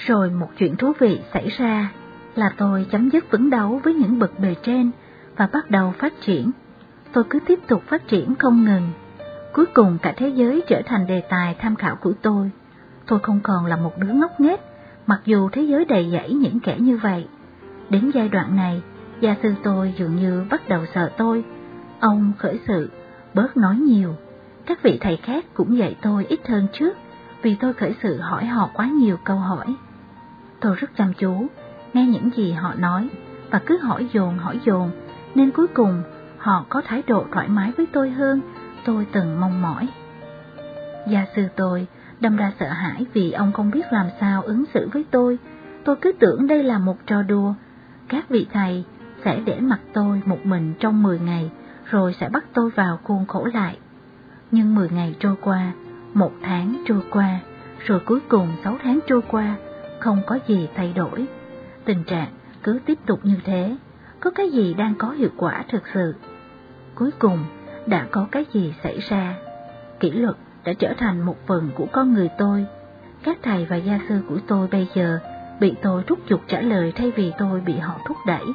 Rồi một chuyện thú vị xảy ra là tôi chấm dứt vấn đấu với những bậc bề trên và bắt đầu phát triển. Tôi cứ tiếp tục phát triển không ngừng. Cuối cùng cả thế giới trở thành đề tài tham khảo của tôi. Tôi không còn là một đứa ngốc nghếch, mặc dù thế giới đầy dẫy những kẻ như vậy. Đến giai đoạn này, gia sư tôi dường như bắt đầu sợ tôi. Ông khởi sự, bớt nói nhiều. Các vị thầy khác cũng dạy tôi ít hơn trước, vì tôi khởi sự hỏi họ quá nhiều câu hỏi. Tôi rất chăm chú, nghe những gì họ nói, và cứ hỏi dồn, nên cuối cùng họ có thái độ thoải mái với tôi hơn tôi từng mong mỏi. Gia sư tôi đâm ra sợ hãi vì ông không biết làm sao ứng xử với tôi. Tôi cứ tưởng đây là một trò đùa. Các vị thầy sẽ để mặc tôi một mình trong 10 ngày, rồi sẽ bắt tôi vào khuôn khổ lại. Nhưng 10 ngày trôi qua, 1 tháng trôi qua, rồi cuối cùng 6 tháng trôi qua, không có gì thay đổi. Tình trạng cứ tiếp tục như thế, có cái gì đang có hiệu quả thực sự. Cuối cùng, đã có cái gì xảy ra. Kỷ luật đã trở thành một phần của con người tôi. Các thầy và gia sư của tôi bây giờ bị tôi thúc giục trả lời thay vì tôi bị họ thúc đẩy.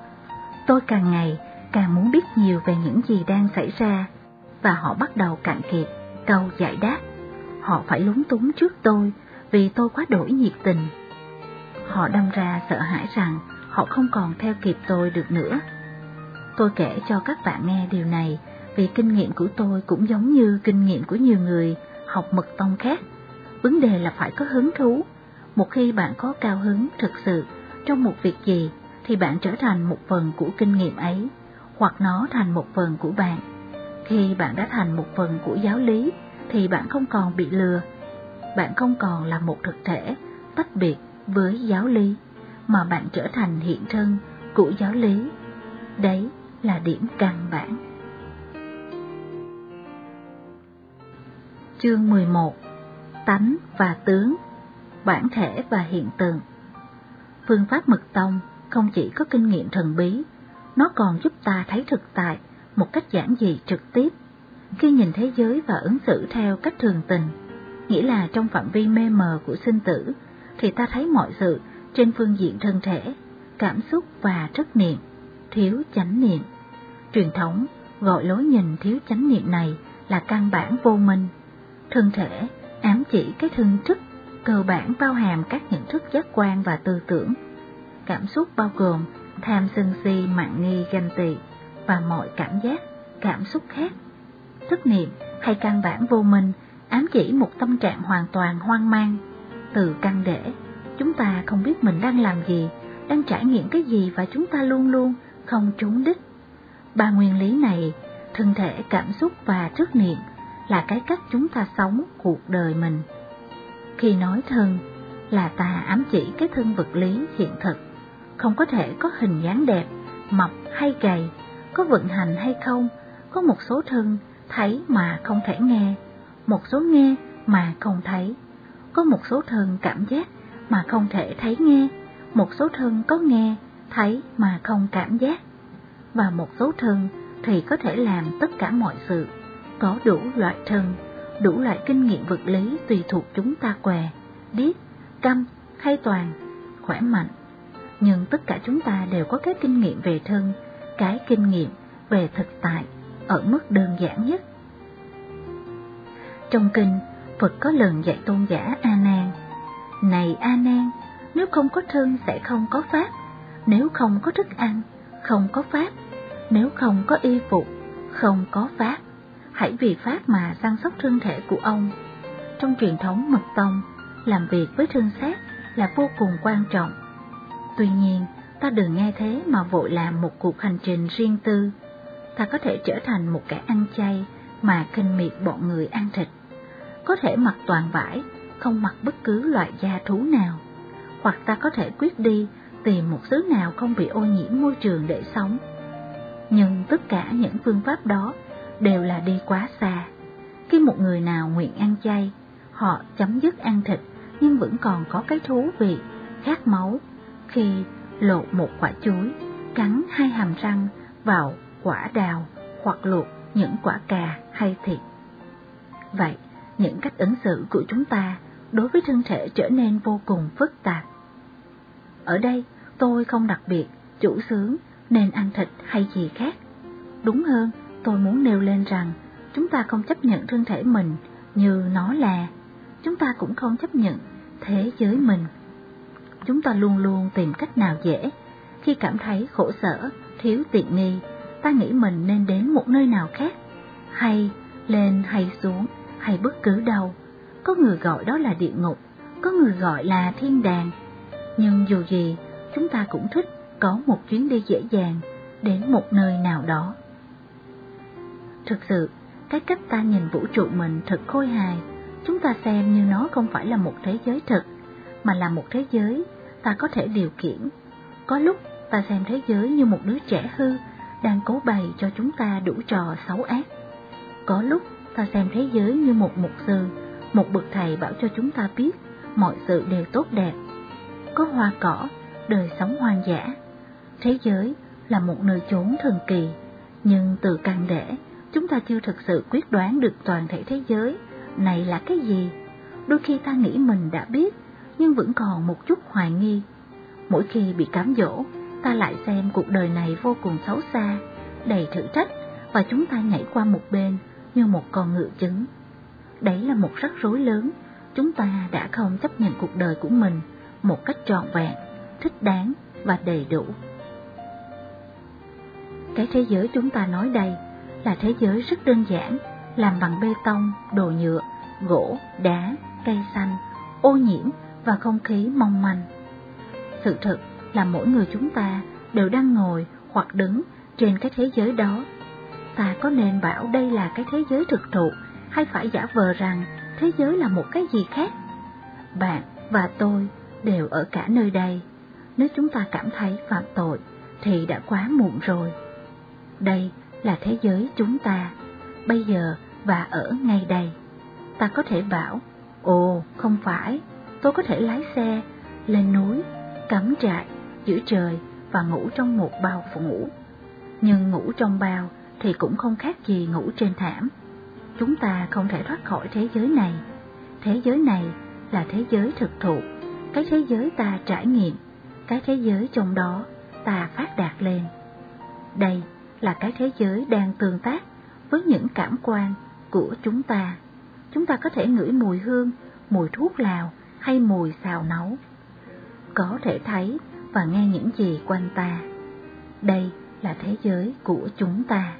Tôi càng ngày càng muốn biết nhiều về những gì đang xảy ra, và họ bắt đầu cạn kiệt câu giải đáp. Họ phải lúng túng trước tôi vì tôi quá đổi nhiệt tình. Họ đâm ra sợ hãi rằng họ không còn theo kịp tôi được nữa. Tôi kể cho các bạn nghe điều này vì kinh nghiệm của tôi cũng giống như kinh nghiệm của nhiều người học mật tông khác. Vấn đề là phải có hứng thú. Một khi bạn có cao hứng thực sự trong một việc gì thì bạn trở thành một phần của kinh nghiệm ấy, hoặc nó thành một phần của bạn. Khi bạn đã thành một phần của giáo lý thì bạn không còn bị lừa. Bạn không còn là một thực thể tách biệt với giáo lý, mà bạn trở thành hiện thân của giáo lý. Đấy là điểm căn bản. Chương 11. Tánh và tướng, bản thể và hiện tượng. Phương pháp mật tông không chỉ có kinh nghiệm thần bí, nó còn giúp ta thấy thực tại một cách giản dị trực tiếp. Khi nhìn thế giới và ứng xử theo cách thường tình, nghĩa là trong phạm vi mê mờ của sinh tử, thì ta thấy mọi sự trên phương diện thân thể, cảm xúc và trách niệm, thiếu chánh niệm. Truyền thống gọi lối nhìn thiếu chánh niệm này là căn bản vô minh. Thân thể ám chỉ cái thân thức cơ bản bao hàm các nhận thức giác quan và tư tưởng. Cảm xúc bao gồm tham sân si, mạn nghi, ganh tị và mọi cảm giác, cảm xúc khác. Thức niệm hay căn bản vô minh ám chỉ một tâm trạng hoàn toàn hoang mang. Từ căn để, chúng ta không biết mình đang làm gì, đang trải nghiệm cái gì, và chúng ta luôn luôn không trúng đích. Ba nguyên lý này, thân thể, cảm xúc và thức niệm, là cái cách chúng ta sống cuộc đời mình. Khi nói thân, là ta ám chỉ cái thân vật lý hiện thực, không có thể có hình dáng đẹp, mập hay gầy, có vận hành hay không. Có một số thân thấy mà không thể nghe, một số nghe mà không thấy. Có một số thân cảm giác mà không thể thấy nghe, một số thân có nghe, thấy mà không cảm giác. Và một số thân thì có thể làm tất cả mọi sự, có đủ loại thân, đủ loại kinh nghiệm vật lý tùy thuộc chúng ta què, điếc, câm hay toàn, khỏe mạnh. Nhưng tất cả chúng ta đều có cái kinh nghiệm về thân, cái kinh nghiệm về thực tại ở mức đơn giản nhất. Trong kinh, Phật có lần dạy tôn giả A Nan: Này A Nan, nếu không có thân sẽ không có pháp, nếu không có thức ăn, không có pháp, nếu không có y phục, không có pháp. Hãy vì pháp mà săn sóc thân thể của ông. Trong truyền thống mật tông, làm việc với thân xác là vô cùng quan trọng. Tuy nhiên, ta đừng nghe thế mà vội làm một cuộc hành trình riêng tư. Ta có thể trở thành một kẻ ăn chay mà khinh miệt bọn người ăn thịt. Có thể mặc toàn vải, không mặc bất cứ loại da thú nào. Hoặc ta có thể quyết đi tìm một xứ nào không bị ô nhiễm môi trường để sống. Nhưng tất cả những phương pháp đó đều là đi quá xa. Khi một người nào nguyện ăn chay, họ chấm dứt ăn thịt nhưng vẫn còn có cái thú vị, khát máu khi lột một quả chuối, cắn 2 hàm răng vào quả đào hoặc luộc những quả cà hay thịt. Vậy, những cách ứng xử của chúng ta đối với thân thể trở nên vô cùng phức tạp. Ở đây, tôi không đặc biệt, chủ xướng nên ăn thịt hay gì khác. Đúng hơn, tôi muốn nêu lên rằng chúng ta không chấp nhận thân thể mình như nó là. Chúng ta cũng không chấp nhận thế giới mình. Chúng ta luôn luôn tìm cách nào dễ. Khi cảm thấy khổ sở, thiếu tiện nghi, ta nghĩ mình nên đến một nơi nào khác, hay lên hay xuống, hay bất cứ đâu. Có người gọi đó là địa ngục, có người gọi là thiên đàng. Nhưng dù gì, chúng ta cũng thích có một chuyến đi dễ dàng đến một nơi nào đó. Thực sự, cái cách ta nhìn vũ trụ mình thật khôi hài. Chúng ta xem như nó không phải là một thế giới thực, mà là một thế giới ta có thể điều khiển. Có lúc ta xem thế giới như một đứa trẻ hư đang cố bày cho chúng ta đủ trò xấu ác. Có lúc ta xem thế giới như một mục sư, một bậc thầy bảo cho chúng ta biết mọi sự đều tốt đẹp. Có hoa cỏ, đời sống hoang dã. Thế giới là một nơi chốn thần kỳ, nhưng từ căn để chúng ta chưa thực sự quyết đoán được toàn thể thế giới này là cái gì. Đôi khi ta nghĩ mình đã biết, nhưng vẫn còn một chút hoài nghi. Mỗi khi bị cám dỗ, ta lại xem cuộc đời này vô cùng xấu xa, đầy thử thách, và chúng ta nhảy qua một bên như một con ngựa trứng. Đấy là một rắc rối lớn. Chúng ta đã không chấp nhận cuộc đời của mình một cách trọn vẹn, thích đáng và đầy đủ. Cái thế giới chúng ta nói đây là thế giới rất đơn giản, làm bằng bê tông, đồ nhựa, gỗ, đá, cây xanh, ô nhiễm và không khí mong manh. Sự thật là mỗi người chúng ta đều đang ngồi hoặc đứng trên cái thế giới đó. Ta có nên bảo đây là cái thế giới thực thụ, hay phải giả vờ rằng thế giới là một cái gì khác? Bạn và tôi đều ở cả nơi đây. Nếu chúng ta cảm thấy phạm tội thì đã quá muộn rồi. Đây là thế giới chúng ta, bây giờ và ở ngay đây. Ta có thể bảo, ồ không phải, tôi có thể lái xe, lên núi, cắm trại, giữa trời và ngủ trong một bao ngủ. Nhưng ngủ trong bao thì cũng không khác gì ngủ trên thảm. Chúng ta không thể thoát khỏi thế giới này. Thế giới này là thế giới thực thụ, cái thế giới ta trải nghiệm, cái thế giới trong đó ta phát đạt lên. Đây là cái thế giới đang tương tác với những cảm quan của chúng ta. Chúng ta có thể ngửi mùi hương, mùi thuốc lào hay mùi xào nấu. Có thể thấy và nghe những gì quanh ta. Đây là thế giới của chúng ta.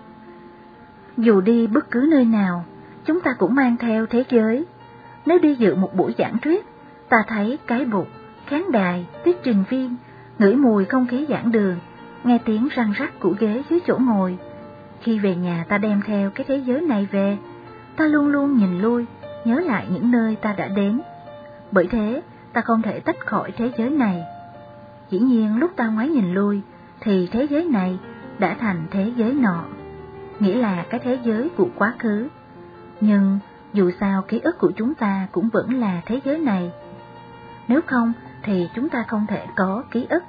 Dù đi bất cứ nơi nào, chúng ta cũng mang theo thế giới. Nếu đi dự một buổi giảng thuyết, ta thấy cái bục, khán đài, thuyết trình viên, ngửi mùi không khí giảng đường, nghe tiếng răng rắc của ghế dưới chỗ ngồi. Khi về nhà ta đem theo cái thế giới này về, ta luôn luôn nhìn lui, nhớ lại những nơi ta đã đến. Bởi thế, ta không thể tách khỏi thế giới này. Dĩ nhiên lúc ta ngoái nhìn lui, thì thế giới này đã thành thế giới nọ, nghĩa là cái thế giới của quá khứ. Nhưng dù sao ký ức của chúng ta cũng vẫn là thế giới này. Nếu không thì chúng ta không thể có ký ức.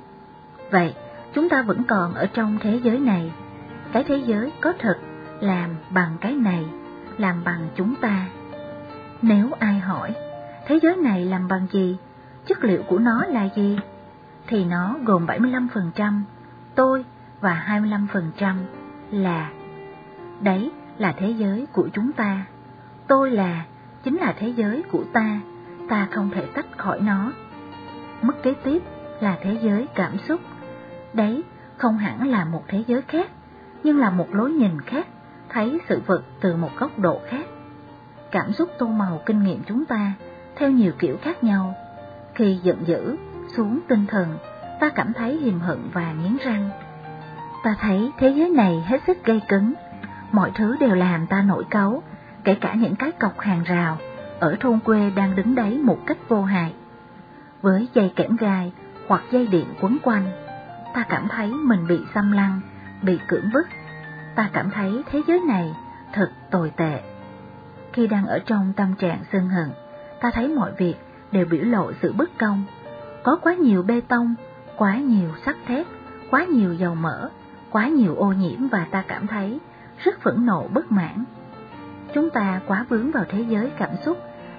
Vậy chúng ta vẫn còn ở trong thế giới này. Cái thế giới có thật làm bằng cái này, làm bằng chúng ta. Nếu ai hỏi thế giới này làm bằng gì, chất liệu của nó là gì, thì nó gồm 75% tôi và 25% là. Đấy là thế giới của chúng ta. Tôi là chính là thế giới của ta không thể tách khỏi nó. Mức kế tiếp là thế giới cảm xúc. Đấy không hẳn là một thế giới khác, nhưng là một lối nhìn khác, thấy sự vật từ một góc độ khác. Cảm xúc tô màu kinh nghiệm chúng ta theo nhiều kiểu khác nhau. Khi giận dữ, xuống tinh thần, ta cảm thấy hiềm hận và nghiến răng. Ta thấy thế giới này hết sức gay cấn, mọi thứ đều làm ta nổi cáu, kể cả những cái cọc hàng rào ở thôn quê đang đứng đấy một cách vô hại. Với dây kẽm gai hoặc dây điện quấn quanh, ta cảm thấy mình bị xâm lăng, bị cưỡng bức. Ta cảm thấy thế giới này thật tồi tệ. Khi đang ở trong tâm trạng sân hận, ta thấy mọi việc đều biểu lộ sự bất công. Có quá nhiều bê tông, quá nhiều sắt thép, quá nhiều dầu mỡ, quá nhiều ô nhiễm và ta cảm thấy rất phẫn nộ bất mãn. Chúng ta quá vướng vào thế giới cảm xúc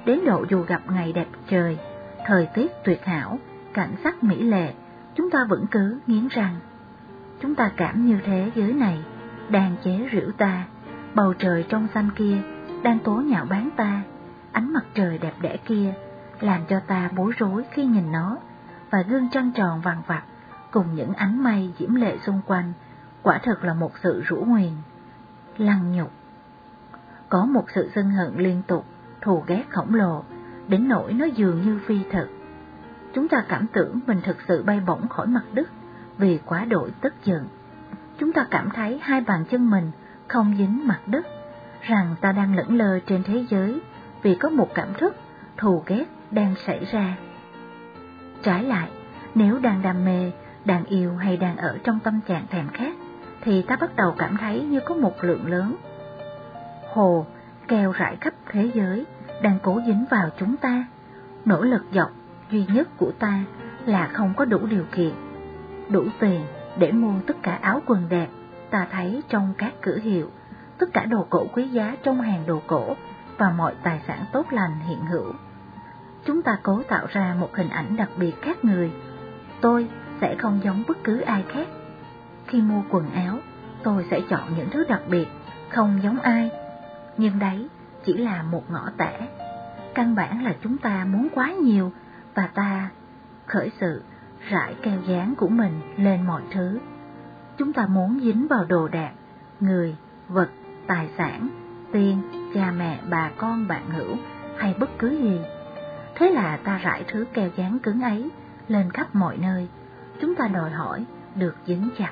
đến độ dù gặp ngày đẹp trời, thời tiết tuyệt hảo, cảnh sắc mỹ lệ, chúng ta vẫn cứ nghiến răng. Chúng ta cảm như thế giới này đang chế giễu ta, bầu trời trong xanh kia đang tố nhạo báng ta, ánh mặt trời đẹp đẽ kia làm cho ta bối rối khi nhìn nó, và gương trăng tròn vằng vặc cùng những ánh mây diễm lệ xung quanh, quả thực là một sự rủa nguyền, lăng nhục. Có một sự sân hận liên tục, thù ghét khổng lồ, đến nỗi nó dường như phi thực. Chúng ta cảm tưởng mình thực sự bay bổng khỏi mặt đất vì quá độ tức giận. Chúng ta cảm thấy hai bàn chân mình không dính mặt đất, rằng ta đang lững lờ trên thế giới vì có một cảm thức thù ghét đang xảy ra. Trái lại, nếu đang đam mê, đang yêu hay đang ở trong tâm trạng thèm khát, thì ta bắt đầu cảm thấy như có một lượng lớn hồ keo rải khắp thế giới đang cố dính vào chúng ta. Nỗ lực dọc duy nhất của ta là không có đủ điều kiện, đủ tiền để mua tất cả áo quần đẹp ta thấy trong các cửa hiệu, tất cả đồ cổ quý giá trong hàng đồ cổ và mọi tài sản tốt lành hiện hữu. Chúng ta cố tạo ra một hình ảnh đặc biệt khác người. Tôi sẽ không giống bất cứ ai khác. Khi mua quần áo, tôi sẽ chọn những thứ đặc biệt, không giống ai. Nhưng đấy chỉ là một ngõ tẻ. Căn bản là chúng ta muốn quá nhiều, và ta khởi sự rải keo dán của mình lên mọi thứ. Chúng ta muốn dính vào đồ đạc, người, vật, tài sản, tiền, cha mẹ, bà con, bạn hữu hay bất cứ gì. Thế là ta rải thứ keo dán cứng ấy lên khắp mọi nơi. Chúng ta đòi hỏi được dính chặt.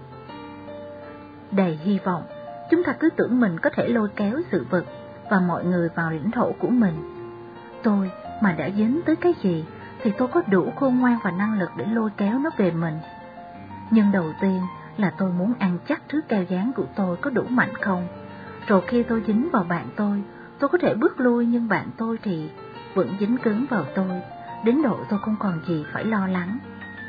Đầy hy vọng, chúng ta cứ tưởng mình có thể lôi kéo sự vật và mọi người vào lãnh thổ của mình. Tôi mà đã dính tới cái gì thì tôi có đủ khôn ngoan và năng lực để lôi kéo nó về mình. Nhưng đầu tiên là tôi muốn ăn chắc thứ keo dán của tôi có đủ mạnh không. Rồi khi tôi dính vào bạn tôi có thể bước lui, nhưng bạn tôi thì vẫn dính cứng vào tôi, đến độ tôi không còn gì phải lo lắng.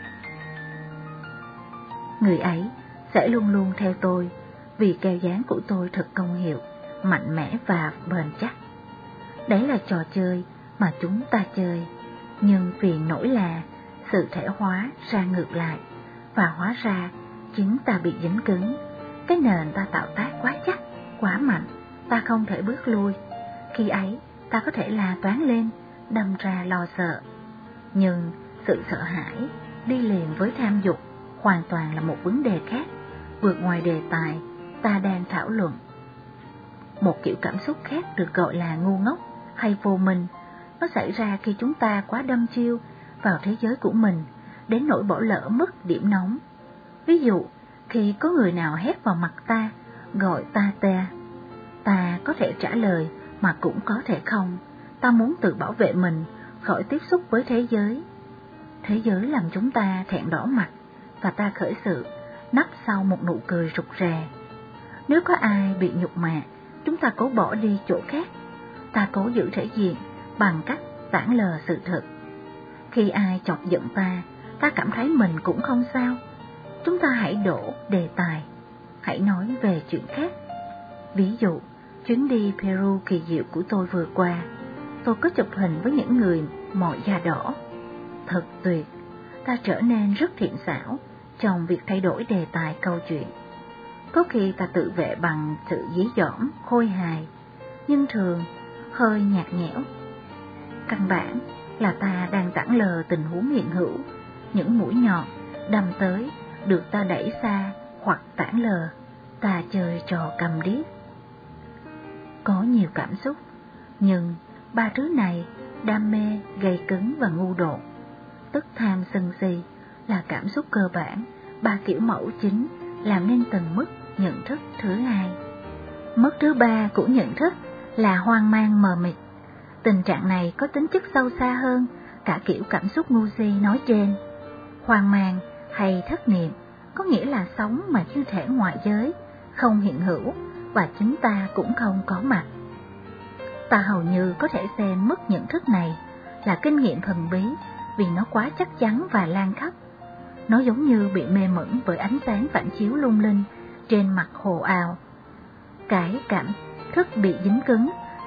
Người ấy sẽ luôn luôn theo tôi, vì keo dán của tôi thật công hiệu, mạnh mẽ và bền chắc. Đấy là trò chơi mà chúng ta chơi, nhưng phiền nỗi là sự thể hóa ra ngược lại, và hóa ra chính ta bị dính cứng. Cái nền ta tạo tác quá chắc, quá mạnh, ta không thể bước lui. Khi ấy ta có thể la toáng lên, đâm ra lo sợ. Nhưng sự sợ hãi đi liền với tham dục hoàn toàn là một vấn đề khác, vượt ngoài đề tài ta đang thảo luận. Một kiểu cảm xúc khác được gọi là ngu ngốc hay vô minh. Nó xảy ra khi chúng ta quá đâm chiêu vào thế giới của mình, đến nỗi bỏ lỡ mất điểm nóng. Ví dụ, khi có người nào hét vào mặt ta, gọi ta có thể trả lời mà cũng có thể không. Ta muốn tự bảo vệ mình khỏi tiếp xúc với thế giới. Thế giới làm chúng ta thẹn đỏ mặt, và ta khởi sự nấp sau một nụ cười rụt rè. Nếu có ai bị nhục mạ, chúng ta cố bỏ đi chỗ khác. Ta cố giữ thể diện bằng cách tản lờ sự thật. Khi ai chọc giận ta cảm thấy mình cũng không sao. Chúng ta hãy đổ đề tài, hãy nói về chuyện khác. Ví dụ, chuyến đi Peru kỳ diệu của tôi vừa qua, tôi có chụp hình với những người mọi da đỏ. Thật tuyệt, ta trở nên rất thiện xảo trong việc thay đổi đề tài câu chuyện. Có khi ta tự vệ bằng sự dí dỏm, khôi hài, nhưng thường hơi nhạt nhẽo. Căn bản là ta đang tản lờ tình huống hiện hữu, những mũi nhọn đâm tới được ta đẩy xa hoặc tản lờ, ta chơi trò cầm điếc. Có nhiều cảm xúc, nhưng ba thứ này, đam mê, gay cứng và ngu dốt, tức tham sân si, là cảm xúc cơ bản, ba kiểu mẫu chính làm nên từng mức nhận thức thứ hai. Mức thứ ba của nhận thức là hoang mang mờ mịt. Tình trạng này có tính chất sâu xa hơn cả kiểu cảm xúc ngu si nói trên. Hoang mang hay thất niệm có nghĩa là sống mà như thể ngoại giới không hiện hữu và chính ta cũng không có mặt. Ta hầu như có thể xem mức nhận thức này là kinh nghiệm thần bí vì nó quá chắc chắn và lan khắp. Nó giống như bị mê mẩn bởi ánh sáng phản chiếu lung linh trên mặt hồ ào. Cái cảm thức bị dính cứng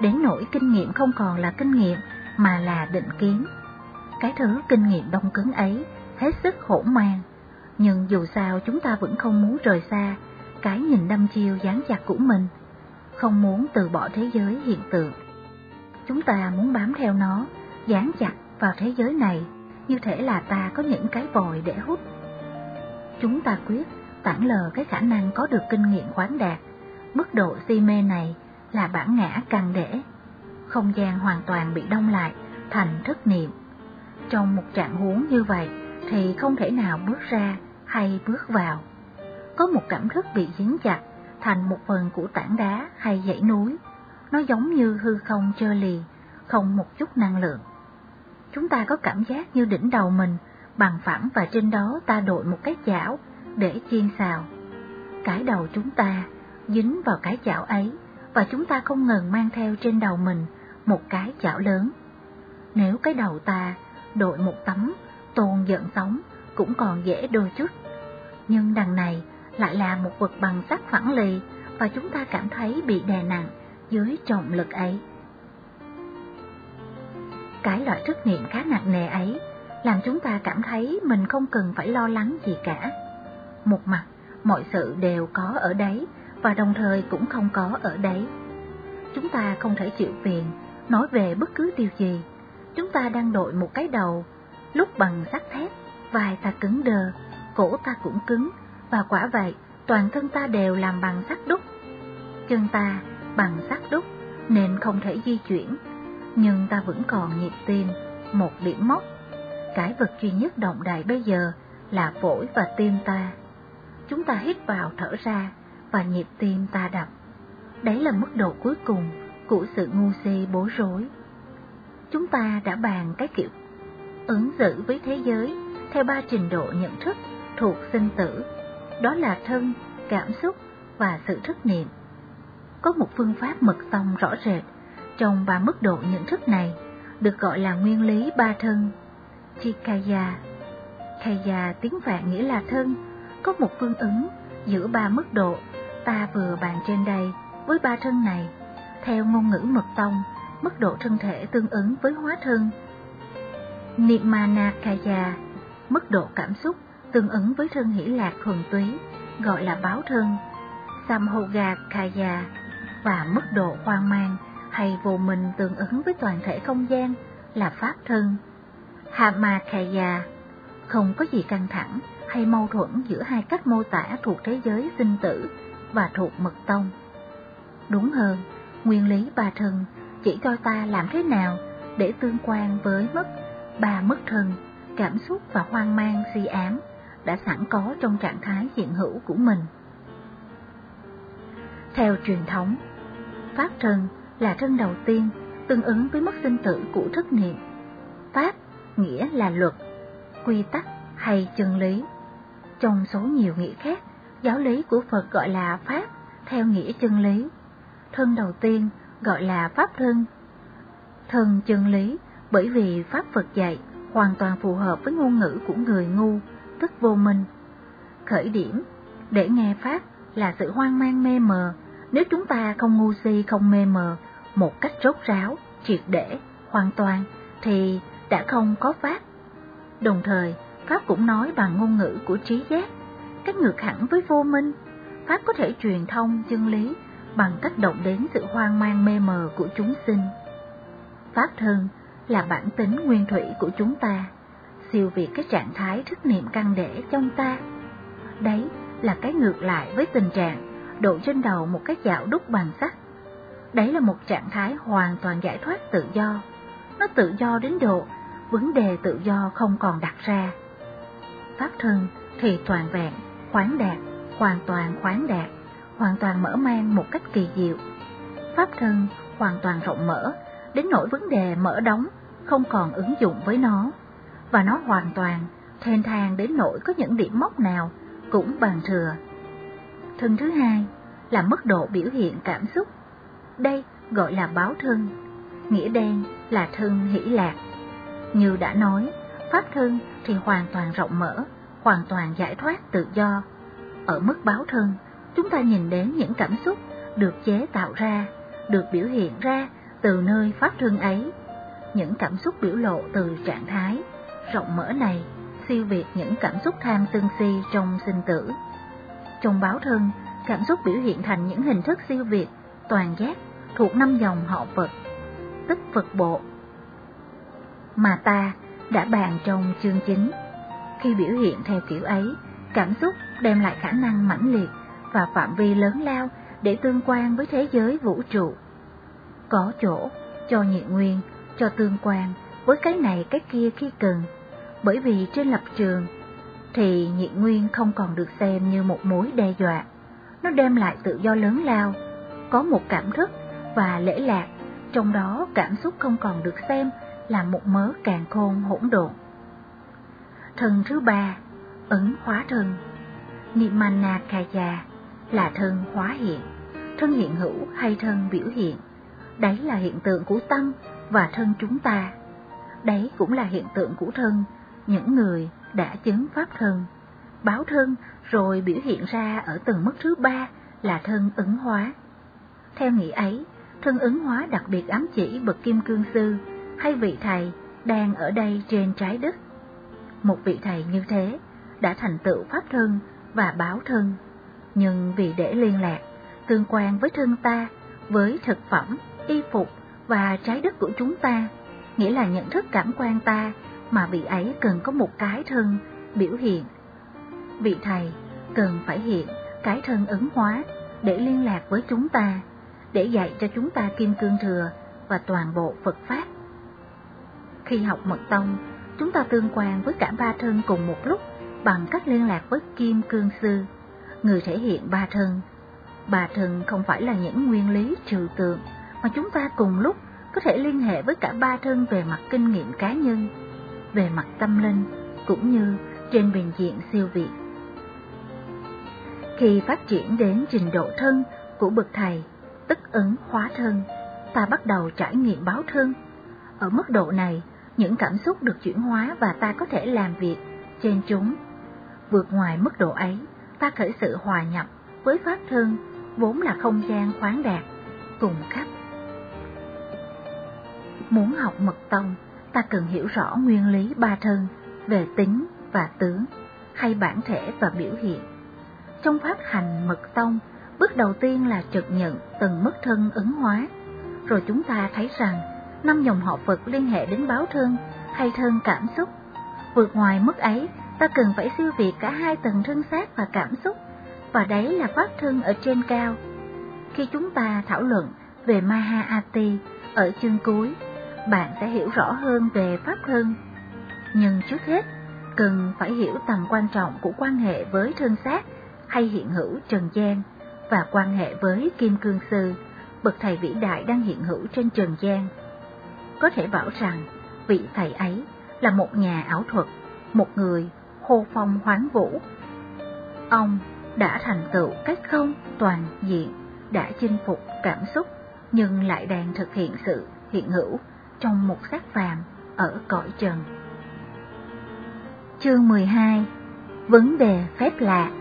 đến nỗi kinh nghiệm không còn là kinh nghiệm mà là định kiến. Cái thứ kinh nghiệm đông cứng ấy hết sức hỗn mang, nhưng dù sao chúng ta vẫn không muốn rời xa cái nhìn đăm chiêu dán chặt của mình, không muốn từ bỏ thế giới hiện tượng. Chúng ta muốn bám theo nó, dán chặt vào thế giới này, như thể là ta có những cái vòi để hút. Chúng ta quyết tản lờ cái khả năng có được kinh nghiệm khoáng đạt. Mức độ si mê này là bản ngã càng để. Không gian hoàn toàn bị đông lại thành thức niệm. Trong một trạng huống như vậy thì không thể nào bước ra hay bước vào. Có một cảm thức bị dính chặt thành một phần của tảng đá hay dãy núi. Nó giống như hư không trơ lì, không một chút năng lượng. Chúng ta có cảm giác như đỉnh đầu mình bằng phẳng và trên đó ta đội một cái chảo để chiên xào. Cái đầu chúng ta dính vào cái chảo ấy và chúng ta không ngừng mang theo trên đầu mình một cái chảo lớn. Nếu cái đầu ta đội một tấm tôn giận sóng cũng còn dễ đôi chút, nhưng đằng này lại là một vật bằng sắt phẳng lì và chúng ta cảm thấy bị đè nặng dưới trọng lực ấy. Cái loại thức niệm khá nặng nề ấy làm chúng ta cảm thấy mình không cần phải lo lắng gì cả. Một mặt, mọi sự đều có ở đấy và đồng thời cũng không có ở đấy. Chúng ta không thể chịu phiền nói về bất cứ điều gì. Chúng ta đang đội một cái đầu, lúc bằng sắt thép, vai ta cứng đờ, cổ ta cũng cứng, và quả vậy, toàn thân ta đều làm bằng sắt đúc. Chân ta bằng sắt đúc nên không thể di chuyển, nhưng ta vẫn còn nhịp tim, một điểm mốc. Cái vật duy nhất động đậy bây giờ là phổi và tim ta. Chúng ta hít vào thở ra và nhịp tim ta đập. Đấy là mức độ cuối cùng của sự ngu si bối rối. Chúng ta đã bàn cái kiểu ứng xử với thế giới theo 3 trình độ nhận thức thuộc sinh tử, đó là thân, cảm xúc và sự thức niệm. Có một phương pháp mật tông rõ rệt trong 3 mức độ nhận thức này, được gọi là nguyên lý 3 thân, Chikaya. Kaya tiếng Phạn nghĩa là thân, có một phương ứng giữa 3 mức độ ta vừa bàn trên đây với 3 thân này. Theo ngôn ngữ mật tông, mức độ thân thể tương ứng với hóa thân Nimanakaya, mức độ cảm xúc tương ứng với thân hỷ lạc thuần túy, gọi là báo thân Samhogakaya, và mức độ hoang mang hay vô minh tương ứng với toàn thể không gian là pháp thân Hamakaya. Không có gì căng thẳng hay mâu thuẫn giữa hai cách mô tả thuộc thế giới sinh tử và thuộc mật tông. Đúng hơn, nguyên lý 3 thân chỉ cho ta làm thế nào để tương quan với mất 3 mức thân, cảm xúc và hoang mang si ám đã sẵn có trong trạng thái hiện hữu của mình. Theo truyền thống, pháp thân là thân đầu tiên tương ứng với mất sinh tử của thức niệm. Pháp nghĩa là luật, quy tắc hay chân lý. Trong số nhiều nghĩa khác, giáo lý của Phật gọi là pháp theo nghĩa chân lý. Thân đầu tiên gọi là pháp thân. Thân chân lý bởi vì pháp Phật dạy hoàn toàn phù hợp với ngôn ngữ của người ngu, tức vô minh. Khởi điểm để nghe pháp là sự hoang mang mê mờ. Nếu chúng ta không ngu si, không mê mờ một cách rốt ráo, triệt để, hoàn toàn thì đã không có pháp. Đồng thời, pháp cũng nói bằng ngôn ngữ của trí giác, cách ngược hẳn với vô minh. Pháp có thể truyền thông chân lý bằng cách động đến sự hoang mang mê mờ của chúng sinh. Pháp thân là bản tính nguyên thủy của chúng ta, siêu việt cái trạng thái thức niệm căn để trong ta. Đấy là cái ngược lại với tình trạng đội trên đầu một cái chảo đúc bằng sắt. Đấy là một trạng thái hoàn toàn giải thoát tự do. Nó tự do đến độ vấn đề tự do không còn đặt ra. Pháp thân thì toàn vẹn, khoáng đạt, hoàn toàn mở mang một cách kỳ diệu. Pháp thân hoàn toàn rộng mở, đến nỗi vấn đề mở đóng không còn ứng dụng với nó, và nó hoàn toàn thênh thang đến nỗi có những điểm mốc nào cũng bằng thừa. Thân thứ hai là mức độ biểu hiện cảm xúc. Đây gọi là báo thân, nghĩa đen là thân hỷ lạc. Như đã nói, pháp thân thì hoàn toàn rộng mở, hoàn toàn giải thoát tự do. Ở mức báo thân, chúng ta nhìn đến những cảm xúc được chế tạo ra, được biểu hiện ra từ nơi pháp thân ấy, những cảm xúc biểu lộ từ trạng thái rộng mở này siêu việt những cảm xúc tham sân si trong sinh tử. Trong báo thân, cảm xúc biểu hiện thành những hình thức siêu việt, toàn giác thuộc 5 dòng họ Phật, tức Phật bộ, mà ta đã bàn trong chương 9. Khi biểu hiện theo kiểu ấy, cảm xúc đem lại khả năng mãnh liệt và phạm vi lớn lao để tương quan với thế giới vũ trụ. Có chỗ cho nhị nguyên, cho tương quan với cái này cái kia khi cần, bởi vì trên lập trường thì nhị nguyên không còn được xem như một mối đe dọa, nó đem lại tự do lớn lao, có một cảm thức và lễ lạc, trong đó cảm xúc không còn được xem là một mớ càn khôn hỗn độn. Thân thứ ba, ấn hóa thân, Nimanakaya, là thân hóa hiện, thân hiện hữu hay thân biểu hiện. Đấy là hiện tượng của tâm và thân chúng ta. Đấy cũng là hiện tượng của thân những người đã chứng pháp thân, báo thân rồi biểu hiện ra ở từng mức thứ ba là thân ứng hóa. Theo nghĩa ấy, thân ứng hóa đặc biệt ám chỉ bậc kim cương sư hay vị thầy đang ở đây trên trái đất. Một vị thầy như thế đã thành tựu pháp thân và báo thân, nhưng vì để liên lạc, tương quan với thân ta, với thực phẩm, y phục và trái đất của chúng ta, nghĩa là nhận thức cảm quan ta, mà vị ấy cần có một cái thân biểu hiện. Vị thầy cần phải hiện cái thân ứng hóa để liên lạc với chúng ta, để dạy cho chúng ta kim cương thừa và toàn bộ Phật Pháp. Khi học mật tông, chúng ta tương quan với cả ba thân cùng một lúc bằng cách liên lạc với kim cương sư, người thể hiện ba thân. Ba thân không phải là những nguyên lý trừu tượng, mà chúng ta cùng lúc có thể liên hệ với cả ba thân về mặt kinh nghiệm cá nhân, về mặt tâm linh, cũng như trên bình diện siêu việt. Khi phát triển đến trình độ thân của bậc thầy, tức ấn hóa thân, ta bắt đầu trải nghiệm báo thân. Ở mức độ này, những cảm xúc được chuyển hóa và ta có thể làm việc trên chúng. Vượt ngoài mức độ ấy, ta khởi sự hòa nhập với pháp thân, vốn là không gian khoáng đạt, cùng khắp. Muốn học mật tông, ta cần hiểu rõ nguyên lý ba thân về tính và tướng, hay bản thể và biểu hiện. Trong pháp hành mật tông, bước đầu tiên là trực nhận từng mức thân ứng hóa, rồi chúng ta thấy rằng 5 dòng họ Phật liên hệ đến báo thân hay thân cảm xúc. Vượt ngoài mức ấy, ta cần phải siêu việt cả hai tầng thân xác và cảm xúc, và đấy là pháp thân ở trên cao. Khi chúng ta thảo luận về Maha-ati ở chương cuối, bạn sẽ hiểu rõ hơn về pháp thân. Nhưng trước hết, cần phải hiểu tầm quan trọng của quan hệ với thân xác hay hiện hữu trần gian và quan hệ với Kim Cương Sư, bậc thầy vĩ đại đang hiện hữu trên trần gian. Có thể bảo rằng vị thầy ấy là một nhà ảo thuật, một người hô phong hoán vũ. Ông đã thành tựu cách không toàn diện, đã chinh phục cảm xúc, nhưng lại đang thực hiện sự hiện hữu trong một xác phàm ở cõi trần. Chương 12. Vấn đề phép lạ.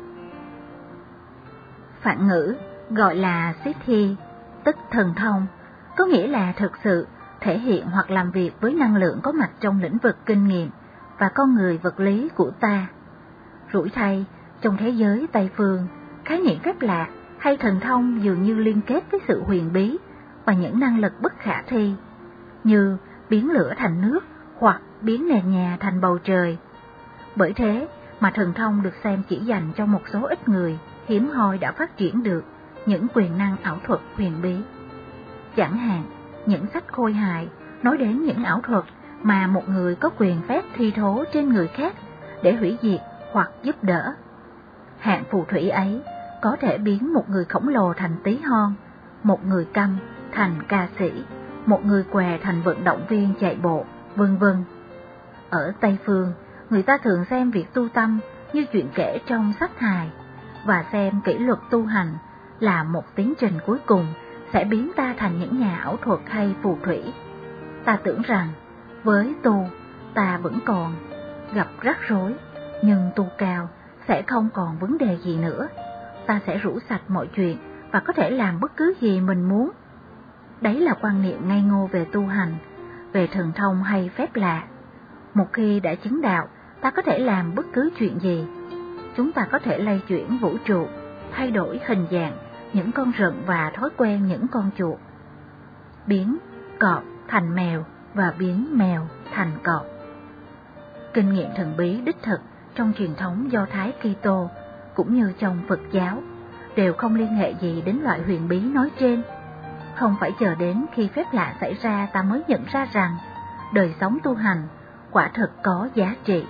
Phạn ngữ gọi là Siddhi, tức thần thông, có nghĩa là thực sự thể hiện hoặc làm việc với năng lượng có mặt trong lĩnh vực kinh nghiệm và con người vật lý của ta. Rủi thay, trong thế giới Tây phương, khái niệm phép lạ hay thần thông dường như liên kết với sự huyền bí và những năng lực bất khả thi, như biến lửa thành nước hoặc biến nền nhà thành bầu trời. Bởi thế mà thần thông được xem chỉ dành cho một số ít người hiếm hoi đã phát triển được những quyền năng ảo thuật huyền bí. Chẳng hạn, những sách khôi hài nói đến những ảo thuật mà một người có quyền phép thi thố trên người khác để hủy diệt hoặc giúp đỡ. Hạng phù thủy ấy có thể biến một người khổng lồ thành tí hon, một người câm thành ca sĩ, một người què thành vận động viên chạy bộ, vân vân. Ở Tây phương, người ta thường xem việc tu tâm như chuyện kể trong sách hài, và xem kỷ luật tu hành là một tiến trình cuối cùng sẽ biến ta thành những nhà ảo thuật hay phù thủy. Ta tưởng rằng với tu, ta vẫn còn gặp rắc rối, nhưng tu cao sẽ không còn vấn đề gì nữa. Ta sẽ rũ sạch mọi chuyện và có thể làm bất cứ gì mình muốn. Đấy là quan niệm ngây ngô về tu hành, về thần thông hay phép lạ. Một khi đã chứng đạo, ta có thể làm bất cứ chuyện gì. Chúng ta có thể lay chuyển vũ trụ, thay đổi hình dạng những con rận và thói quen những con chuột, biến cọp thành mèo và biến mèo thành cọp. Kinh nghiệm thần bí đích thực trong truyền thống Do Thái Kitô cũng như trong Phật giáo đều không liên hệ gì đến loại huyền bí nói trên. Không phải chờ đến khi phép lạ xảy ra ta mới nhận ra rằng đời sống tu hành quả thực có giá trị.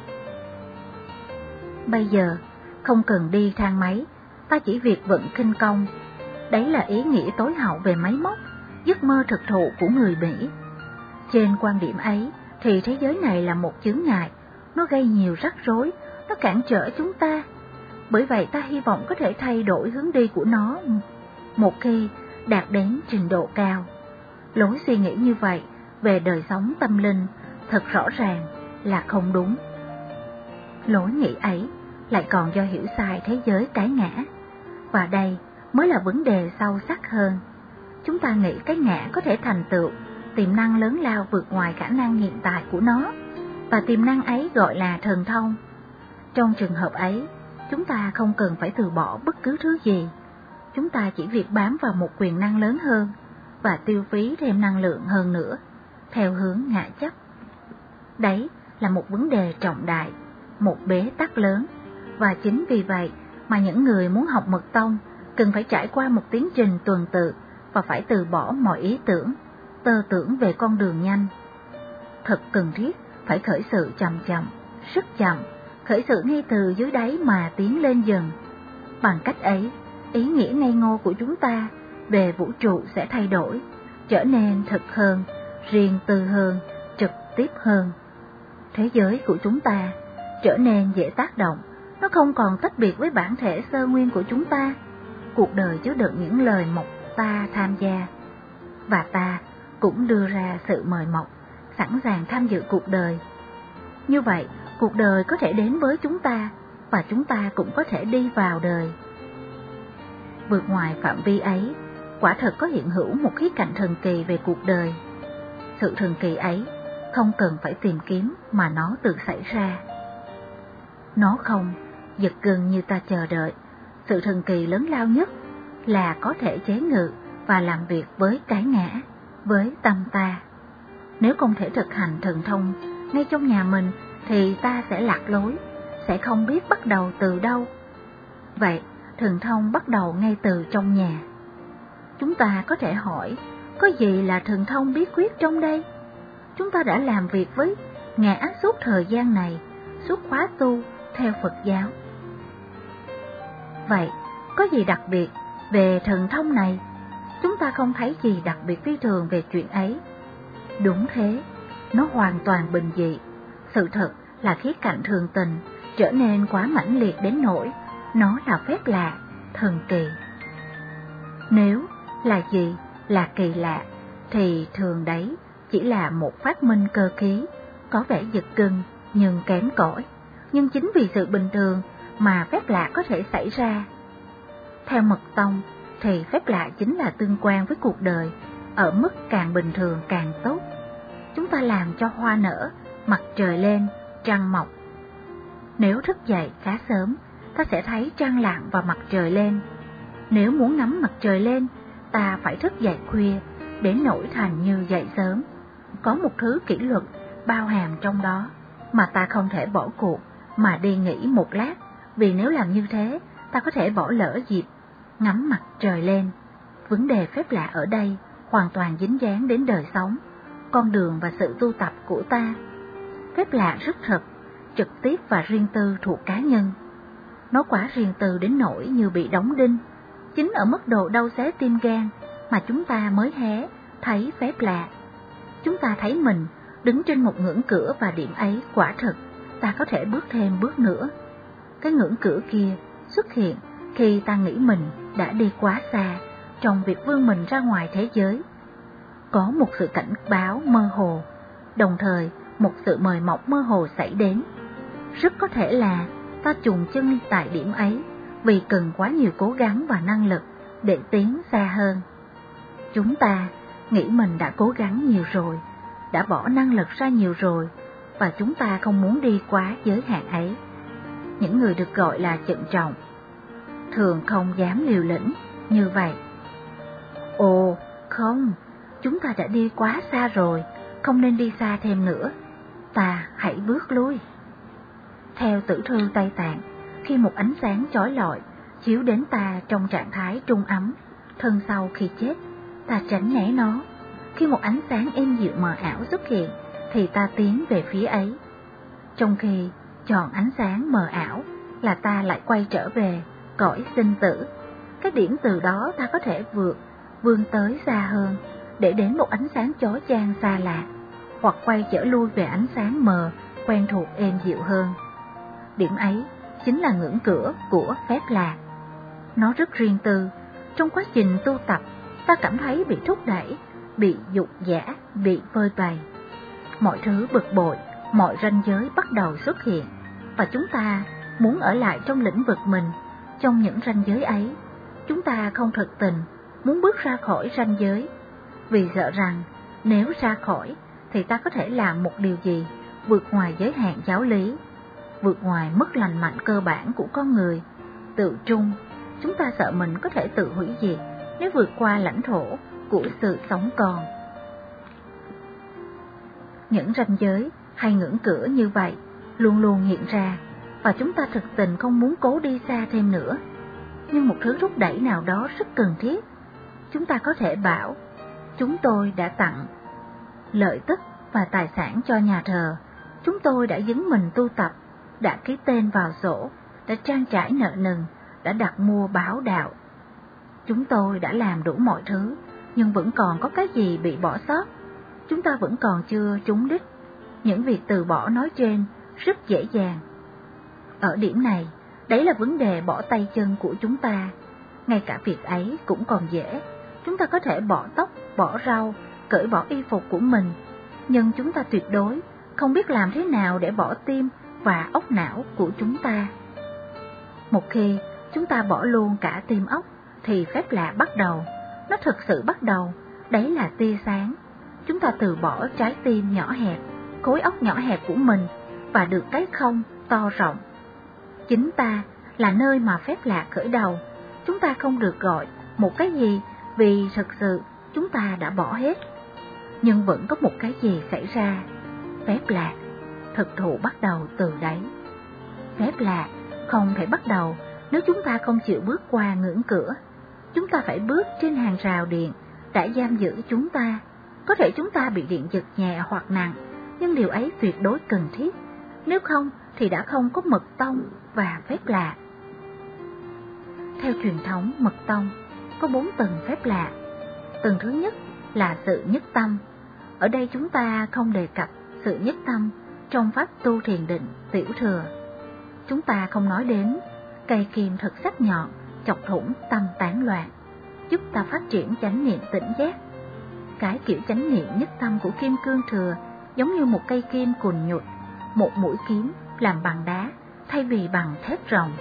Bây giờ không cần đi thang máy, ta chỉ việc vận khinh công. Đấy là ý nghĩa tối hậu về máy móc, giấc mơ thực thụ của người Mỹ. Trên quan điểm ấy thì thế giới này là một chướng ngại, nó gây nhiều rắc rối, nó cản trở chúng ta. Bởi vậy ta hy vọng có thể thay đổi hướng đi của nó một khi đạt đến trình độ cao. Lối suy nghĩ như vậy về đời sống tâm linh thật rõ ràng là không đúng. Lối nghĩ ấy lại còn do hiểu sai thế giới cái ngã. Và đây mới là vấn đề sâu sắc hơn. Chúng ta nghĩ cái ngã có thể thành tựu tiềm năng lớn lao vượt ngoài khả năng hiện tại của nó, và tiềm năng ấy gọi là thần thông. Trong trường hợp ấy, chúng ta không cần phải từ bỏ bất cứ thứ gì. Chúng ta chỉ việc bám vào một quyền năng lớn hơn và tiêu phí thêm năng lượng hơn nữa, theo hướng ngã chấp. Đấy là một vấn đề trọng đại, một bế tắc lớn, và chính vì vậy mà những người muốn học mật tông cần phải trải qua một tiến trình tuần tự và phải từ bỏ mọi ý tưởng, tơ tưởng về con đường nhanh. Thật cần thiết phải khởi sự chậm chậm, rất chậm, khởi sự ngay từ dưới đáy mà tiến lên dần. Bằng cách ấy, ý nghĩa ngây ngô của chúng ta về vũ trụ sẽ thay đổi, trở nên thực hơn, riêng tư hơn, trực tiếp hơn. Thế giới của chúng ta trở nên dễ tác động, nó không còn tách biệt với bản thể sơ nguyên của chúng ta. Cuộc đời chứa đựng những lời mộc ta tham gia, và ta cũng đưa ra sự mời mọc, sẵn sàng tham dự cuộc đời. Như vậy, cuộc đời có thể đến với chúng ta, và chúng ta cũng có thể đi vào đời. Vượt ngoài phạm vi ấy, quả thật có hiện hữu một khía cạnh thần kỳ về cuộc đời. Sự thần kỳ ấy không cần phải tìm kiếm mà nó tự xảy ra. Nó không giật gân như ta chờ đợi. Sự thần kỳ lớn lao nhất là có thể chế ngự và làm việc với cái ngã, với tâm ta. Nếu không thể thực hành thần thông ngay trong nhà mình thì ta sẽ lạc lối, sẽ không biết bắt đầu từ đâu. Vậy, thần thông bắt đầu ngay từ trong nhà. Chúng ta có thể hỏi, có gì là thần thông bí quyết trong đây? Chúng ta đã làm việc với ngã suốt thời gian này, suốt khóa tu theo Phật giáo. Vậy, có gì đặc biệt về thần thông này? Chúng ta không thấy gì đặc biệt phi thường về chuyện ấy. Đúng thế, nó hoàn toàn bình dị. Sự thật là khía cạnh thường tình trở nên quá mãnh liệt đến nỗi nó là phép lạ, thần kỳ. Nếu là gì là kỳ lạ thì thường đấy chỉ là một phát minh cơ khí, có vẻ giật gân nhưng kém cỏi. Nhưng chính vì sự bình thường mà phép lạ có thể xảy ra. Theo mật tông thì phép lạ chính là tương quan với cuộc đời, ở mức càng bình thường càng tốt. Chúng ta làm cho hoa nở, mặt trời lên, trăng mọc. Nếu thức dậy khá sớm, ta sẽ thấy trăng lặn và mặt trời lên. Nếu muốn ngắm mặt trời lên, ta phải thức dậy khuya, đến nỗi thành như dậy sớm. Có một thứ kỷ luật bao hàm trong đó mà ta không thể bỏ cuộc mà đi nghỉ một lát, vì nếu làm như thế, ta có thể bỏ lỡ dịp ngắm mặt trời lên. Vấn đề phép lạ ở đây hoàn toàn dính dáng đến đời sống, con đường và sự tu tập của ta. Phép lạ rất thật, trực tiếp và riêng tư thuộc cá nhân. Nó quá riêng tư đến nỗi như bị đóng đinh. Chính ở mức độ đau xé tim gan mà chúng ta mới hé thấy phép lạ. Chúng ta thấy mình đứng trên một ngưỡng cửa, và điểm ấy quả thực ta có thể bước thêm bước nữa. Cái ngưỡng cửa kia xuất hiện khi ta nghĩ mình đã đi quá xa trong việc vươn mình ra ngoài thế giới. Có một sự cảnh báo mơ hồ, đồng thời một sự mời mọc mơ hồ xảy đến. Rất có thể là ta chùng chân tại điểm ấy vì cần quá nhiều cố gắng và năng lực để tiến xa hơn. Chúng ta nghĩ mình đã cố gắng nhiều rồi, đã bỏ năng lực ra nhiều rồi, và chúng ta không muốn đi quá giới hạn ấy. Những người được gọi là trân trọng thường không dám liều lĩnh như vậy. Ồ, không, chúng ta đã đi quá xa rồi, không nên đi xa thêm nữa, ta hãy bước lui. Theo Tử thư Tây Tạng, khi một ánh sáng chói lọi chiếu đến ta trong trạng thái trung ấm, thân sau khi chết, ta tránh né nó. Khi một ánh sáng êm dịu mờ ảo xuất hiện, thì ta tiến về phía ấy. Trong khi chọn ánh sáng mờ ảo là ta lại quay trở về cõi sinh tử. Cái điểm từ đó ta có thể vươn tới xa hơn, để đến một ánh sáng chói chang xa lạ, hoặc quay trở lui về ánh sáng mờ quen thuộc êm dịu hơn. Điểm ấy chính là ngưỡng cửa của phép lạc. Nó rất riêng tư. Trong quá trình tu tập, ta cảm thấy bị thúc đẩy, bị dục dã, bị phơi bày. Mọi thứ bực bội, mọi ranh giới bắt đầu xuất hiện, và chúng ta muốn ở lại trong lĩnh vực mình. Trong những ranh giới ấy, chúng ta không thực tình muốn bước ra khỏi ranh giới, vì sợ rằng nếu ra khỏi thì ta có thể làm một điều gì vượt ngoài giới hạn giáo lý, vượt ngoài mức lành mạnh cơ bản của con người, tự trung. Chúng ta sợ mình có thể tự hủy diệt nếu vượt qua lãnh thổ của sự sống còn. Những ranh giới hay ngưỡng cửa như vậy luôn luôn hiện ra, và chúng ta thực tình không muốn cố đi xa thêm nữa. Nhưng một thứ thúc đẩy nào đó rất cần thiết. Chúng ta có thể bảo, chúng tôi đã tặng lợi tức và tài sản cho nhà thờ, chúng tôi đã dấn mình tu tập, đã ký tên vào sổ, đã trang trải nợ nần, đã đặt mua báo đạo. Chúng tôi đã làm đủ mọi thứ, nhưng vẫn còn có cái gì bị bỏ sót. Chúng ta vẫn còn chưa trúng đích. Những việc từ bỏ nói trên rất dễ dàng. Ở điểm này, đấy là vấn đề bỏ tay chân của chúng ta. Ngay cả việc ấy cũng còn dễ. Chúng ta có thể bỏ tóc, bỏ rau, cởi bỏ y phục của mình, nhưng chúng ta tuyệt đối không biết làm thế nào để bỏ tim và óc não của chúng ta. Một khi chúng ta bỏ luôn cả tim óc, thì phép lạ bắt đầu. Nó thực sự bắt đầu. Đấy là tia sáng. Chúng ta từ bỏ trái tim nhỏ hẹp, khối óc nhỏ hẹp của mình, và được cái không to rộng. Chính ta là nơi mà phép lạ khởi đầu. Chúng ta không được gọi một cái gì, vì thực sự chúng ta đã bỏ hết. Nhưng vẫn có một cái gì xảy ra. Phép lạ thực thụ bắt đầu từ đấy. Phép lạ không thể bắt đầu nếu chúng ta không chịu bước qua ngưỡng cửa. Chúng ta phải bước trên hàng rào điện đã giam giữ chúng ta. Có thể chúng ta bị điện giật nhẹ hoặc nặng, nhưng điều ấy tuyệt đối cần thiết. Nếu không thì đã không có mật tông và phép lạ. Theo truyền thống mật tông, có 4 tầng phép lạ. Tầng thứ nhất là sự nhất tâm. Ở đây chúng ta không đề cập sự nhất tâm trong pháp tu thiền định tiểu thừa. Chúng ta không nói đến cây kim thật sắc nhọn chọc thủng tâm tán loạn, giúp ta phát triển chánh niệm tỉnh giác. Cái kiểu chánh niệm nhất tâm của kim cương thừa giống như một cây kim cùn nhụt, một mũi kiếm làm bằng đá thay vì bằng thép rồng.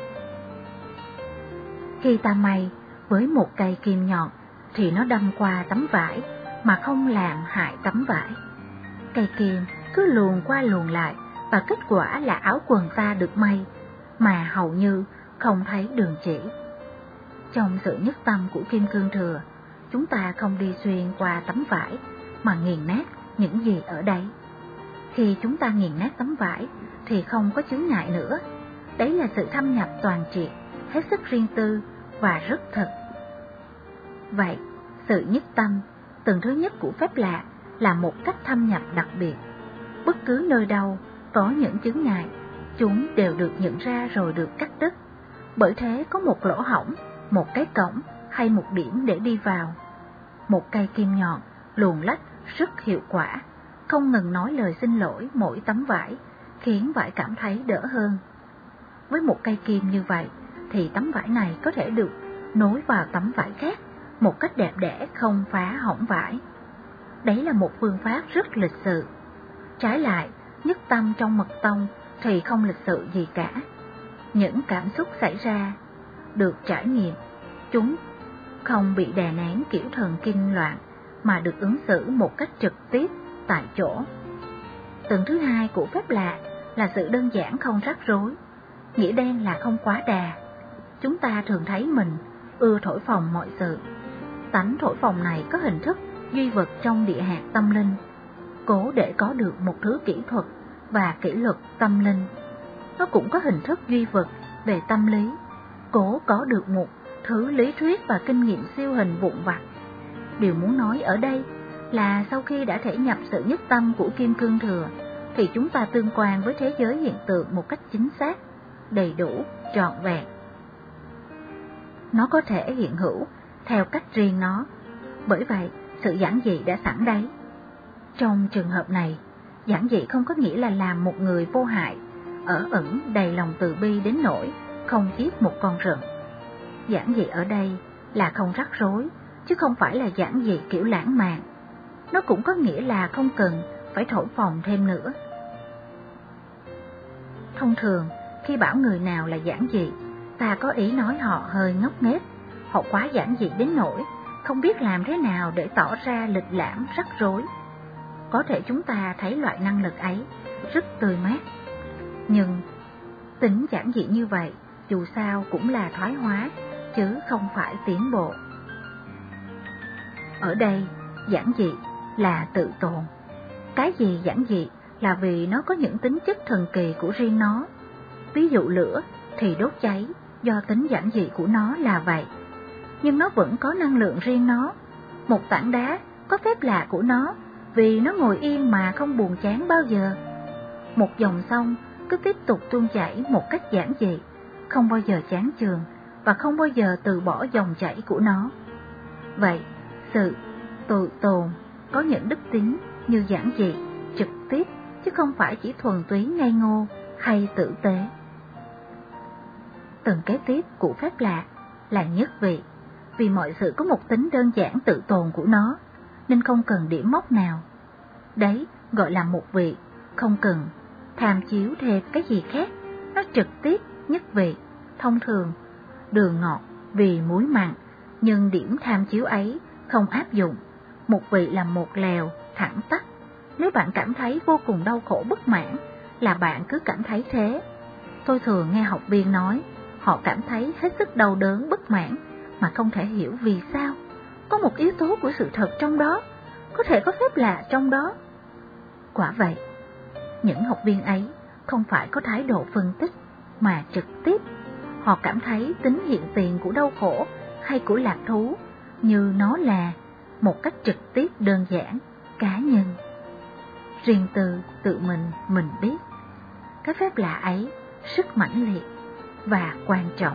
Khi ta may với một cây kim nhọn thì nó đâm qua tấm vải mà không làm hại tấm vải. Cây kim cứ luồn qua luồn lại, và kết quả là áo quần ta được may mà hầu như không thấy đường chỉ. Trong sự nhất tâm của kim cương thừa, chúng ta không đi xuyên qua tấm vải mà nghiền nát những gì ở đấy. Khi chúng ta nghiền nát tấm vải thì không có chướng ngại nữa. Đấy là sự thâm nhập toàn triệt, hết sức riêng tư và rất thật. Vậy, sự nhất tâm, tầng thứ nhất của phép lạ, là một cách thâm nhập đặc biệt. Bất cứ nơi đâu có những chướng ngại, chúng đều được nhận ra rồi được cắt đứt. Bởi thế có một lỗ hổng, một cái cổng hay một điểm để đi vào. Một cây kim nhọn luồn lách rất hiệu quả, không ngừng nói lời xin lỗi mỗi tấm vải, khiến vải cảm thấy đỡ hơn. Với một cây kim như vậy thì tấm vải này có thể được nối vào tấm vải khác một cách đẹp đẽ, không phá hỏng vải. Đấy là một phương pháp rất lịch sự. Trái lại, nhất tâm trong mật tông thì không lịch sự gì cả. Những cảm xúc xảy ra được trải nghiệm, chúng không bị đè nén kiểu thần kinh loạn, mà được ứng xử một cách trực tiếp tại chỗ. Tầng thứ hai của phép lạ là sự đơn giản không rắc rối, nghĩa đen là không quá đà. Chúng ta thường thấy mình ưa thổi phồng mọi sự. Tánh thổi phồng này có hình thức duy vật trong địa hạt tâm linh, cố để có được một thứ kỹ thuật và kỷ luật tâm linh. Nó cũng có hình thức duy vật về tâm lý, cố có được một thứ lý thuyết và kinh nghiệm siêu hình vụn vặt. Điều muốn nói ở đây là sau khi đã thể nhập sự nhất tâm của Kim Cương Thừa, thì chúng ta tương quan với thế giới hiện tượng một cách chính xác, đầy đủ, trọn vẹn. Nó có thể hiện hữu theo cách riêng nó, bởi vậy sự giản dị đã sẵn đấy. Trong trường hợp này, giản dị không có nghĩa là làm một người vô hại, ở ẩn đầy lòng từ bi đến nỗi không giết một con rận. Giản dị ở đây là không rắc rối, chứ không phải là giản dị kiểu lãng mạn. Nó cũng có nghĩa là không cần phải thổi phồng thêm nữa. Thông thường, khi bảo người nào là giản dị, ta có ý nói họ hơi ngốc nghếch, họ quá giản dị đến nỗi không biết làm thế nào để tỏ ra lịch lãm rắc rối. Có thể chúng ta thấy loại năng lực ấy rất tươi mát, nhưng tính giản dị như vậy dù sao cũng là thoái hóa, chứ không phải tiến bộ. Ở đây, giản dị là tự tồn. Cái gì giản dị là vì nó có những tính chất thần kỳ của riêng nó. Ví dụ lửa thì đốt cháy do tính giản dị của nó là vậy, nhưng nó vẫn có năng lượng riêng nó. Một tảng đá có phép lạ của nó vì nó ngồi yên mà không buồn chán bao giờ. Một dòng sông cứ tiếp tục tuôn chảy một cách giản dị, không bao giờ chán chường và không bao giờ từ bỏ dòng chảy của nó. Vậy, sự tự tồn có những đức tính như giản dị, trực tiếp, chứ không phải chỉ thuần túy ngây ngô hay tử tế. Tầng kế tiếp của phép lạ là nhất vị, vì mọi sự có một tính đơn giản tự tồn của nó, nên không cần điểm mốc nào. Đấy gọi là một vị, không cần tham chiếu thêm cái gì khác, nó trực tiếp nhất vị. Thông thường, đường ngọt vì muối mặn, nhưng điểm tham chiếu ấy không áp dụng. Một vị là một lèo, thẳng tắp. Nếu bạn cảm thấy vô cùng đau khổ bất mãn, là bạn cứ cảm thấy thế. Tôi thường nghe học viên nói, họ cảm thấy hết sức đau đớn bất mãn, mà không thể hiểu vì sao. Có một yếu tố của sự thật trong đó, có thể có phép lạ trong đó. Quả vậy, những học viên ấy không phải có thái độ phân tích, mà trực tiếp. Họ cảm thấy tính hiện tiền của đau khổ hay của lạc thú như nó là một cách trực tiếp đơn giản, cá nhân. Riêng tư tự mình biết. Cái phép lạ ấy rất mãnh liệt và quan trọng.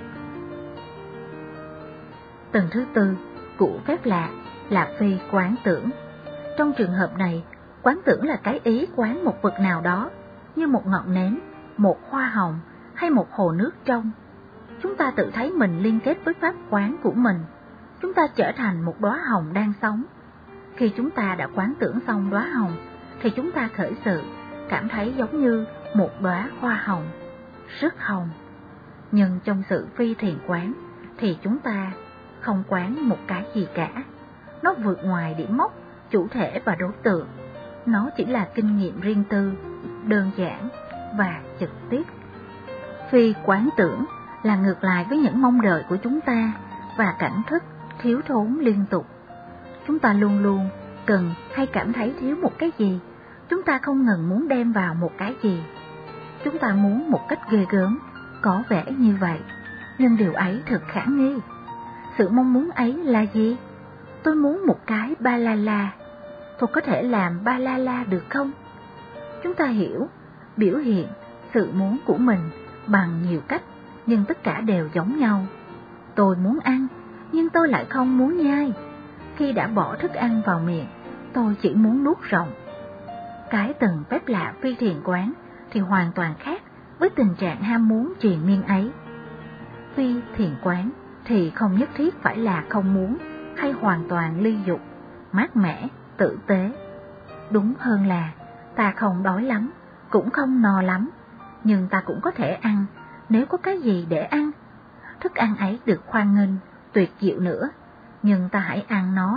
Tầng thứ tư của phép lạ là phi quán tưởng. Trong trường hợp này, quán tưởng là cái ý quán một vật nào đó, như một ngọn nến, một hoa hồng hay một hồ nước trong. Chúng ta tự thấy mình liên kết với pháp quán của mình. Chúng ta trở thành một đóa hồng đang sống. Khi chúng ta đã quán tưởng xong đóa hồng, thì chúng ta khởi sự cảm thấy giống như một đóa hoa hồng, rất hồng. Nhưng trong sự phi thiền quán thì chúng ta không quán một cái gì cả. Nó vượt ngoài điểm mốc, chủ thể và đối tượng. Nó chỉ là kinh nghiệm riêng tư, đơn giản và trực tiếp. Phi quán tưởng là ngược lại với những mong đợi của chúng ta và cảnh thức thiếu thốn liên tục. Chúng ta luôn luôn cần hay cảm thấy thiếu một cái gì. Chúng ta không ngừng muốn đem vào một cái gì. Chúng ta muốn một cách ghê gớm, có vẻ như vậy, nhưng điều ấy thật khả nghi. Sự mong muốn ấy là gì? Tôi muốn một cái ba la la. Tôi có thể làm ba la la được không? Chúng ta hiểu, biểu hiện sự muốn của mình bằng nhiều cách, nhưng tất cả đều giống nhau. Tôi muốn ăn, nhưng tôi lại không muốn nhai. Khi đã bỏ thức ăn vào miệng, tôi chỉ muốn nuốt rộng. Cái tầng phép lạ phi thiền quán thì hoàn toàn khác với tình trạng ham muốn triền miên ấy. Phi thiền quán thì không nhất thiết phải là không muốn hay hoàn toàn ly dục, mát mẻ, tử tế. Đúng hơn là ta không đói lắm, cũng không no lắm, nhưng ta cũng có thể ăn nếu có cái gì để ăn. Thức ăn ấy được khoan nghênh, tuyệt diệu nữa, nhưng ta hãy ăn nó,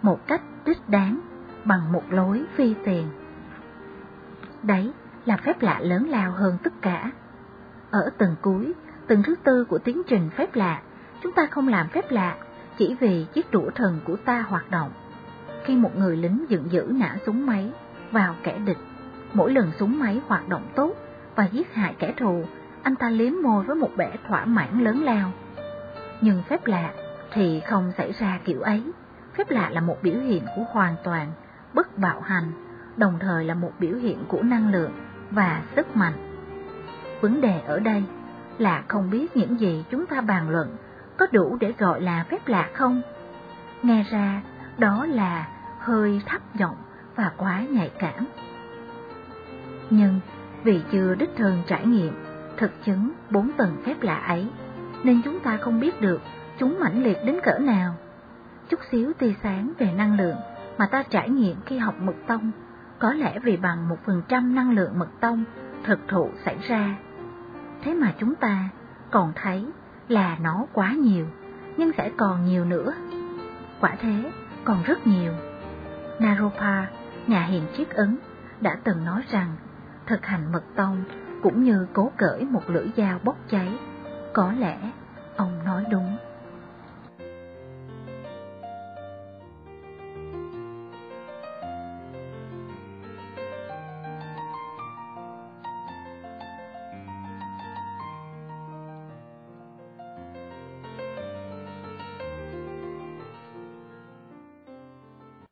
một cách đích đáng bằng một lối phi tiền. Đấy là phép lạ lớn lao hơn tất cả. Ở tầng cuối, tầng thứ tư của tiến trình phép lạ, chúng ta không làm phép lạ chỉ vì chiếc đũa thần của ta hoạt động. Khi một người lính giận dữ nã súng máy vào kẻ địch, mỗi lần súng máy hoạt động tốt và giết hại kẻ thù, anh ta liếm môi với một vẻ thỏa mãn lớn lao. Nhưng phép lạ thì không xảy ra kiểu ấy. Phép lạ là một biểu hiện của hoàn toàn bất bạo hành, đồng thời là một biểu hiện của năng lượng và sức mạnh. Vấn đề ở đây là không biết những gì chúng ta bàn luận có đủ để gọi là phép lạ không? Nghe ra đó là hơi thấp giọng và quá nhạy cảm. Nhưng vì chưa đích thân trải nghiệm, thực chứng 4 tầng phép lạ ấy, nên chúng ta không biết được chúng mãnh liệt đến cỡ nào. Chút xíu tia sáng về năng lượng mà ta trải nghiệm khi học mật tông có lẽ vì bằng 1% năng lượng mật tông thực thụ xảy ra. Thế mà chúng ta còn thấy là nó quá nhiều, nhưng sẽ còn nhiều nữa. Quả thế, còn rất nhiều. Naropa, nhà hiền triết Ấn, đã từng nói rằng thực hành mật tông cũng như cố cởi một lưỡi dao bốc cháy. Có lẽ ông nói đúng.